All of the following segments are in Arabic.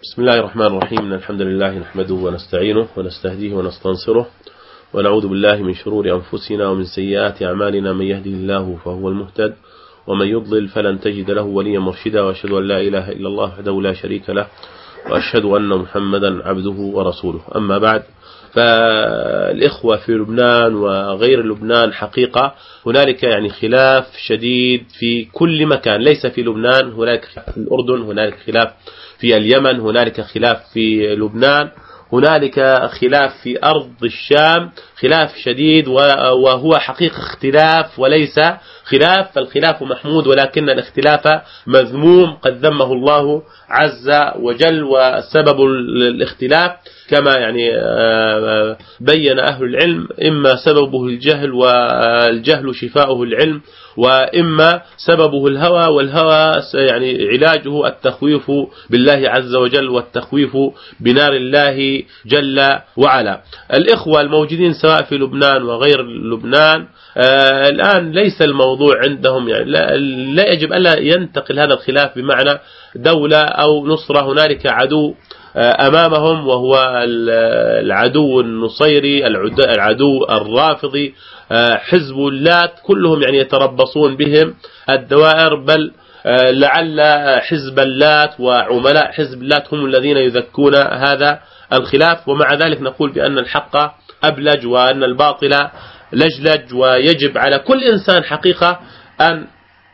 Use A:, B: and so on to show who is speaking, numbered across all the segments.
A: بسم الله الرحمن الرحيم. إن الحمد لله نحمده ونستعينه ونستهديه ونستنصره ونعوذ بالله من شرور أنفسنا ومن سيئات أعمالنا. من يهده الله فهو المهتد ومن يضلل فلن تجد له وليا مرشدا. وأشهد أن لا إله إلا الله وحده لا شريك له وأشهد أن محمدا عبده ورسوله. أما بعد، فالإخوة في لبنان وغير لبنان حقيقة هنالك خلاف شديد في كل مكان، ليس في لبنان، هنالك خلاف في الأردن، هنالك خلاف في اليمن، هنالك خلاف في لبنان، هنالك خلاف في أرض الشام، خلاف شديد، وهو حقيقة اختلاف وليس خلاف. فالخلاف محمود ولكن الاختلاف مذموم قد ذمه الله عز وجل. وسبب الاختلاف كما بين أهل العلم إما سببه الجهل والجهل شفاؤه العلم، وإما سببه الهوى والهوى علاجه التخويف بالله عز وجل والتخويف بنار الله جل وعلا. الإخوة الموجودين سواء في لبنان وغير لبنان الآن ليس الموضوع عندهم لا يجب ألا ينتقل هذا الخلاف بمعنى دولة أو نصرة. هنالك عدو أمامهم وهو العدو النصيري، العدو الرافضي، حزب اللات، كلهم يتربصون بهم الدوائر. بل لعل حزب اللات وعملاء حزب اللات هم الذين يذكون هذا الخلاف. ومع ذلك نقول بأن الحق أبلج وأن الباطل لجلج، ويجب على كل إنسان حقيقة أن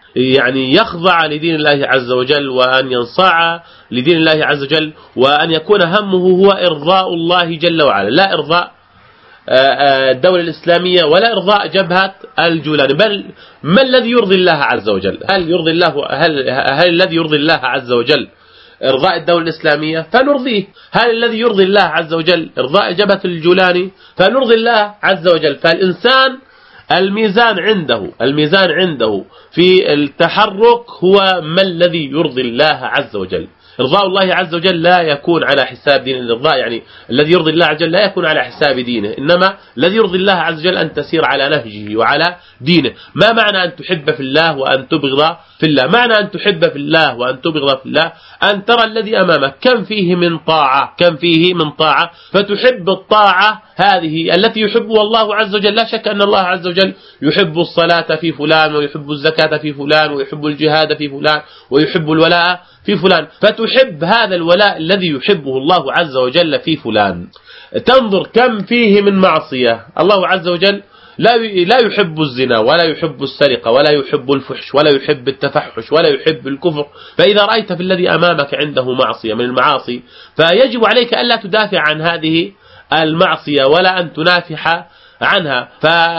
A: يخضع لدين الله عز وجل وأن ينصاع لدين الله عز وجل، وأن يكون همه هو إرضاء الله جل وعلا، لا إرضاء الدولة الإسلامية ولا إرضاء جبهة الجولاني. بل ما الذي يرضي الله عز وجل؟ هل الذي يرضي الله عز وجل إرضاء الدولة الإسلامية؟ فنرضيه. هل الذي يرضي الله عز وجل إرضاء جبهة الجولاني؟ فنرضي الله عز وجل. فالإنسان الميزان عنده في التحرك هو ما الذي يرضي الله عز وجل. إرضاء الله عز وجل لا يكون على حساب دين الإرضاء، الذي يرضي الله عز وجل لا يكون على حساب دينه، إنما الذي يرضي الله عز وجل أن تسير على نهجه وعلى دينه. ما معنى أن تحب في الله وأن تبغض في الله؟ معنى أن تحب في الله وأن تبغض في الله أن ترى الذي أمامك كم فيه من طاعة، فتحب الطاعة هذه التي يحبها الله عز وجل. لا شك أن الله عز وجل يحب الصلاة في فلان، ويحب الزكاة في فلان، ويحب الجهاد في فلان، ويحب الولاء في فلان، فتحب هذا الولاء الذي يحبه الله عز وجل في فلان. تنظر كم فيه من معصية. الله عز وجل لا يحب الزنا ولا يحب السرقة ولا يحب الفحش ولا يحب التفحش ولا يحب الكفر. فإذا رأيت في الذي أمامك عنده معصية من المعاصي فيجب عليك ألا تدافع عن هذه المعصية ولا أن تنافح عنها.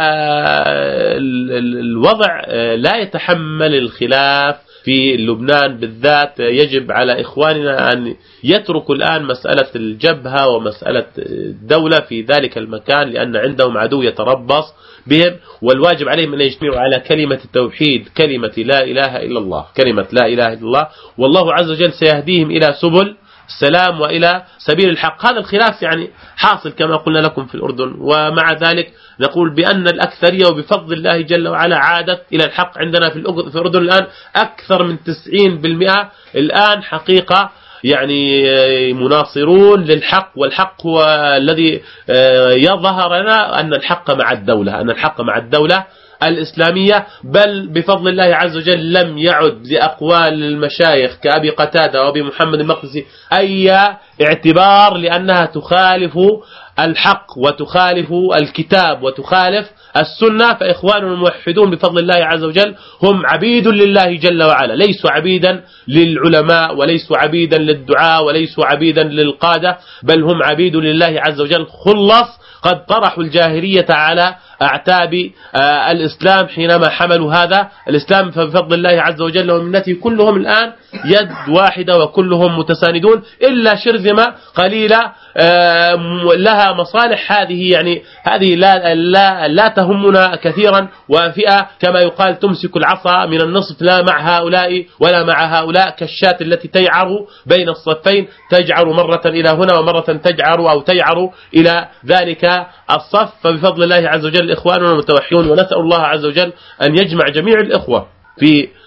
A: فالوضع لا يتحمل الخلاف في لبنان بالذات. يجب على إخواننا أن يتركوا الآن مسألة الجبهة ومسألة الدولة في ذلك المكان، لأن عندهم عدو يتربص بهم، والواجب عليهم أن يجتمعوا على كلمة التوحيد، كلمة لا إله إلا الله، كلمة لا إله إلا الله، والله عز وجل سيهديهم إلى سبل السلام وإلى سبيل الحق. هذا الخلاف حاصل كما قلنا لكم في الأردن، ومع ذلك نقول بأن الأكثرية وبفضل الله جل وعلا عادت إلى الحق. عندنا في الأردن الآن أكثر من 90% الآن حقيقة مناصرون للحق، والحق هو الذي يظهر لنا أن الحق مع الدولة، أن الحق مع الدولة الإسلامية. بل بفضل الله عز وجل لم يعد لأقوال المشايخ كأبي قتادة وأبي محمد المقدسي أي اعتبار، لأنها تخالف الحق وتخالف الكتاب وتخالف السنة. فإخواننا الموحدون بفضل الله عز وجل هم عبيد لله جل وعلا، ليسوا عبيدا للعلماء وليسوا عبيدا للدعاء وليسوا عبيدا للقادة، بل هم عبيد لله عز وجل خلص. قد طرحوا الجاهلية على أعتاب الإسلام حينما حملوا هذا الإسلام. فبفضل الله عز وجل ومنته كلهم الآن يد واحدة وكلهم متساندون، إلا شرذمة قليلة لها مصالح. هذه لا تهمنا كثيرا، وفئة كما يقال تمسك العصا من النصف، لا مع هؤلاء ولا مع هؤلاء، كالشاة التي تيعر بين الصفين، تجعر مرة إلى هنا ومرة تيعر إلى ذلك الصف. فبفضل الله عز وجل إخواننا المتوحدون، ونسأل الله عز وجل أن يجمع جميع الإخوة في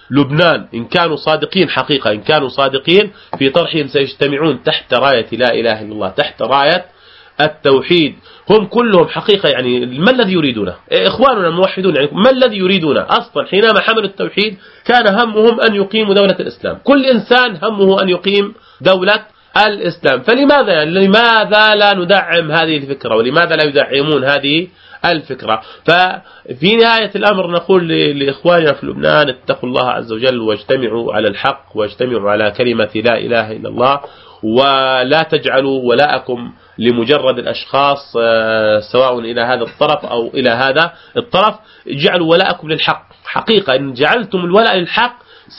A: لبنان إن كانوا صادقين حقيقة، إن كانوا صادقين في طرحهم، سيجتمعون تحت راية لا إله إلا الله، تحت راية التوحيد. هم كلهم حقيقة يعني ما الذي يريدونه؟ إخواننا الموحدون يعني ما الذي يريدونه؟ أصلا حينما حملوا التوحيد كان همهم أن يقيموا دولة الإسلام، كل إنسان همه أن يقيم دولة الإسلام. فلماذا يعني لماذا لا ندعم هذه الفكرة، ولماذا لا يدعمون هذه الفكرة؟ ففي نهاية الأمر نقول لإخواننا في لبنان اتقوا الله عز وجل واجتمعوا على الحق، واجتمعوا على كلمة لا إله إلا الله، ولا تجعلوا ولاءكم لمجرد الأشخاص سواء إلى هذا الطرف أو إلى هذا الطرف. اجعلوا ولاءكم للحق. حقيقة إن جعلتم الولاء للحق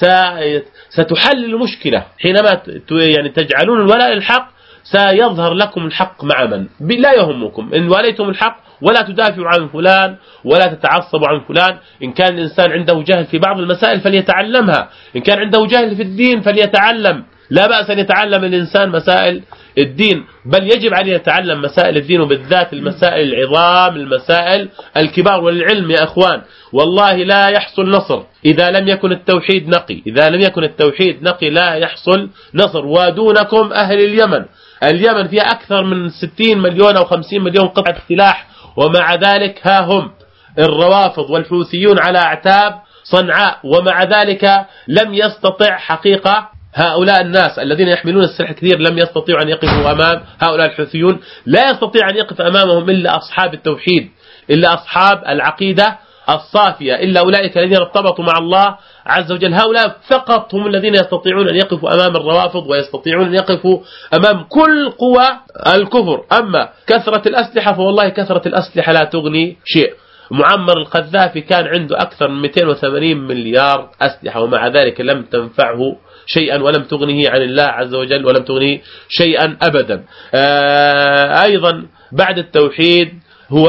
A: ستحل المشكلة. حينما يعني تجعلون الولاء للحق سيظهر لكم الحق مع من لا يهمكم. إن وليتم الحق ولا تدافعوا عن فلان ولا تتعصبوا عن فلان. إن كان الإنسان عنده جهل في بعض المسائل فليتعلمها، إن كان عنده جهل في الدين فليتعلم. لا بأس أن يتعلم الإنسان مسائل الدين، بل يجب عليه يتعلم مسائل الدين، وبالذات المسائل العظام، المسائل الكبار. والعلم يا أخوان والله لا يحصل نصر إذا لم يكن التوحيد نقي، إذا لم يكن التوحيد نقي لا يحصل نصر. ودونكم أهل اليمن، اليمن فيها أكثر من 60 مليون أو 50 مليون قطعة سلاح، ومع ذلك ها هم الروافض والحوثيون على أعتاب صنعاء، ومع ذلك لم يستطع حقيقة هؤلاء الناس الذين يحملون السلاح كثير لم يستطيعوا أن يقفوا أمام هؤلاء الحوثيون. لا يستطيع أن يقف أمامهم إلا أصحاب التوحيد، إلا أصحاب العقيدة الصافية، إلا أولئك الذين ارتبطوا مع الله عز وجل. هؤلاء فقط هم الذين يستطيعون أن يقفوا أمام الروافض، ويستطيعون أن يقفوا أمام كل قوى الكفر. أما كثرة الأسلحة فوالله كثرة الأسلحة لا تغني شيء. معمر القذافي كان عنده أكثر من 280 مليار أسلحة، ومع ذلك لم تنفعه شيئا ولم تغنيه عن الله عز وجل، ولم تغنيه شيئا أبدا. أيضا بعد التوحيد هو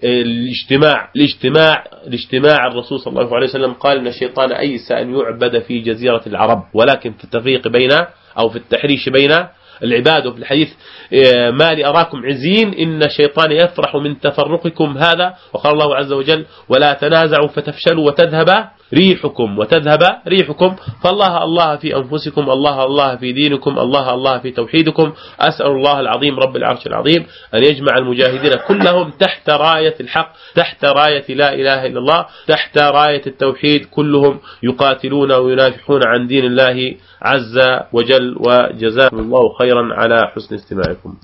A: الاجتماع. الرسول صلى الله عليه وسلم قال إن الشيطان أيس أن يعبد في جزيرة العرب، ولكن في التفريق بين أو في التحريش بين العباد. وفي الحديث ما لي أراكم عزين إن الشيطان يفرح من تفرقكم هذا. وقال الله عز وجل ولا تنازعوا فتفشلوا وتذهب ريحكم. فالله الله في أنفسكم، الله الله في دينكم، الله الله في توحيدكم. أسأل الله العظيم رب العرش العظيم أن يجمع المجاهدين كلهم تحت راية الحق، تحت راية لا إله إلا الله، تحت راية التوحيد، كلهم يقاتلون وينافحون عن دين الله عز وجل. وجزاكم الله خيرا على حسن استماعكم.